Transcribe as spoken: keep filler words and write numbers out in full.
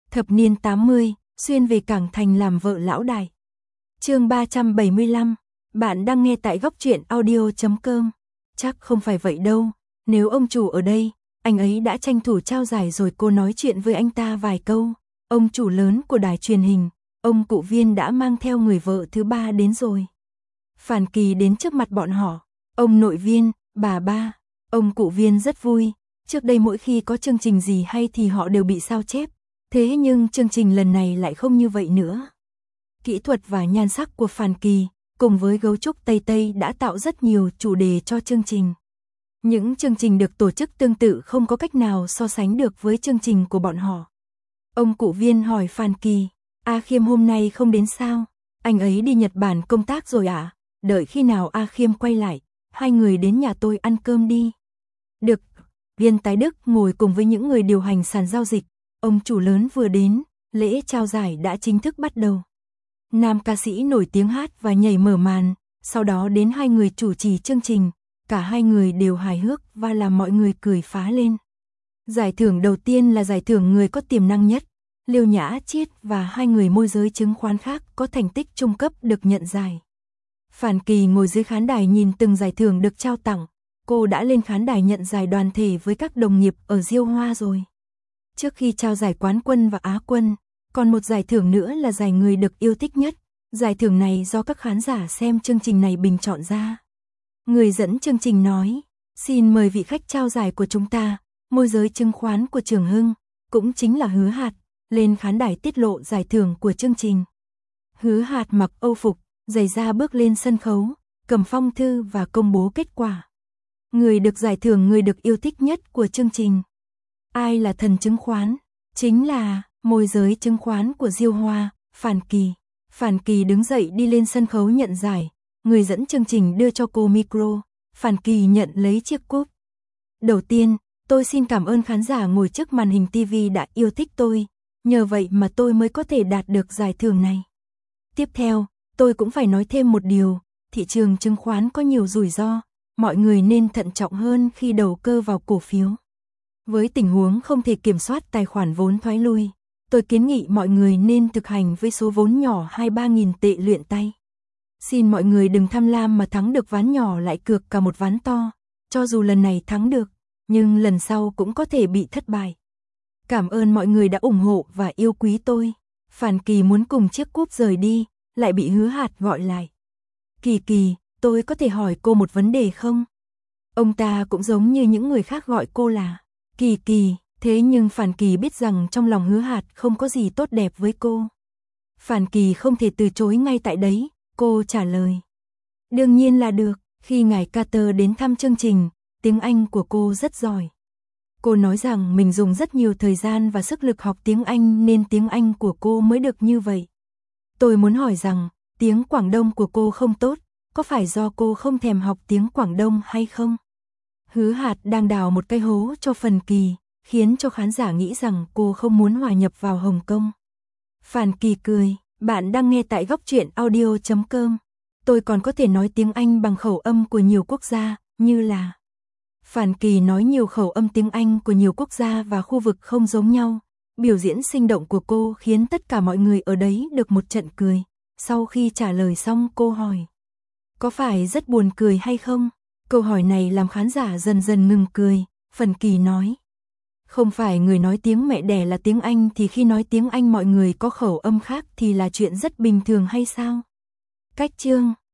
Thập niên tám mươi, xuyên về Cảng Thành làm vợ lão đại. Chương ba trăm bảy mươi lăm, bạn đang nghe tại góc truyện audio chấm com. Chắc không phải vậy đâu, nếu ông chủ ở đây, anh ấy đã tranh thủ trao giải rồi. Cô nói chuyện với anh ta vài câu. Ông chủ lớn của đài truyền hình, ông Cụ Viên đã mang theo người vợ thứ ba đến rồi. Phản Kỳ đến trước mặt bọn họ. Ông nội Viên, bà ba, ông Cụ Viên rất vui. Trước đây mỗi khi có chương trình gì hay thì họ đều bị sao chép. Thế nhưng chương trình lần này lại không như vậy nữa. Kỹ thuật và nhan sắc của Phản Kỳ, cùng với gấu trúc Tây Tây đã tạo rất nhiều chủ đề cho chương trình. Những chương trình được tổ chức tương tự không có cách nào so sánh được với chương trình của bọn họ. Ông Cụ Viên hỏi Phản Kỳ, A Khiêm hôm nay không đến sao? Anh ấy đi Nhật Bản công tác rồi ạ? À? Đợi khi nào A Khiêm quay lại, hai người đến nhà tôi ăn cơm đi. Được. Viên Tái Đức ngồi cùng với những người điều hành sàn giao dịch. Ông chủ lớn vừa đến, lễ trao giải đã chính thức bắt đầu. Nam ca sĩ nổi tiếng hát và nhảy mở màn, sau đó đến hai người chủ trì chương trình, cả hai người đều hài hước và làm mọi người cười phá lên. Giải thưởng đầu tiên là giải thưởng người có tiềm năng nhất, Liêu Nhã Chiết và hai người môi giới chứng khoán khác có thành tích trung cấp được nhận giải. Phản Kỳ ngồi dưới khán đài nhìn từng giải thưởng được trao tặng, cô đã lên khán đài nhận giải đoàn thể với các đồng nghiệp ở Diêu Hoa rồi. Trước khi trao giải quán quân và Á quân, còn một giải thưởng nữa là giải người được yêu thích nhất. Giải thưởng này do các khán giả xem chương trình này bình chọn ra. Người dẫn chương trình nói, xin mời vị khách trao giải của chúng ta, môi giới chứng khoán của Trường Hưng, cũng chính là Hứa Hạt, lên khán đài tiết lộ giải thưởng của chương trình. Hứa Hạt mặc âu phục, giày da bước lên sân khấu, cầm phong thư và công bố kết quả. Người được giải thưởng người được yêu thích nhất của chương trình. Ai là thần chứng khoán? Chính là môi giới chứng khoán của Diêu Hoa, Phản Kỳ. Phản Kỳ đứng dậy đi lên sân khấu nhận giải, người dẫn chương trình đưa cho cô micro, Phản Kỳ nhận lấy chiếc cúp. Đầu tiên, tôi xin cảm ơn khán giả ngồi trước màn hình ti vi đã yêu thích tôi, nhờ vậy mà tôi mới có thể đạt được giải thưởng này. Tiếp theo, tôi cũng phải nói thêm một điều, thị trường chứng khoán có nhiều rủi ro, mọi người nên thận trọng hơn khi đầu cơ vào cổ phiếu. Với tình huống không thể kiểm soát tài khoản vốn thoái lui, tôi kiến nghị mọi người nên thực hành với số vốn nhỏ hai ba nghìn tệ luyện tay. Xin mọi người đừng tham lam mà thắng được ván nhỏ lại cược cả một ván to, cho dù lần này thắng được, nhưng lần sau cũng có thể bị thất bại. Cảm ơn mọi người đã ủng hộ và yêu quý tôi. Phản Kỳ muốn cùng chiếc cúp rời đi, lại bị Hứa Hạt gọi lại. Kỳ Kỳ, tôi có thể hỏi cô một vấn đề không? Ông ta cũng giống như những người khác gọi cô là Kỳ Kỳ, thế nhưng Phản Kỳ biết rằng trong lòng Hứa Hạt không có gì tốt đẹp với cô. Phản Kỳ không thể từ chối ngay tại đấy, cô trả lời. Đương nhiên là được, khi ngài Carter đến thăm chương trình, tiếng Anh của cô rất giỏi. Cô nói rằng mình dùng rất nhiều thời gian và sức lực học tiếng Anh nên tiếng Anh của cô mới được như vậy. Tôi muốn hỏi rằng, tiếng Quảng Đông của cô không tốt, có phải do cô không thèm học tiếng Quảng Đông hay không? Hứa Hạt đang đào một cái hố cho Phản Kỳ, khiến cho khán giả nghĩ rằng cô không muốn hòa nhập vào Hồng Kông. Phản Kỳ cười, bạn đang nghe tại góc truyện audio chấm com. Tôi còn có thể nói tiếng Anh bằng khẩu âm của nhiều quốc gia, như là... Phản Kỳ nói nhiều khẩu âm tiếng Anh của nhiều quốc gia và khu vực không giống nhau. Biểu diễn sinh động của cô khiến tất cả mọi người ở đấy được một trận cười. Sau khi trả lời xong cô hỏi, có phải rất buồn cười hay không? Câu hỏi này làm khán giả dần dần ngừng cười. Phản Kỳ nói, không phải người nói tiếng mẹ đẻ là tiếng Anh thì khi nói tiếng Anh mọi người có khẩu âm khác thì là chuyện rất bình thường hay sao? Cách chương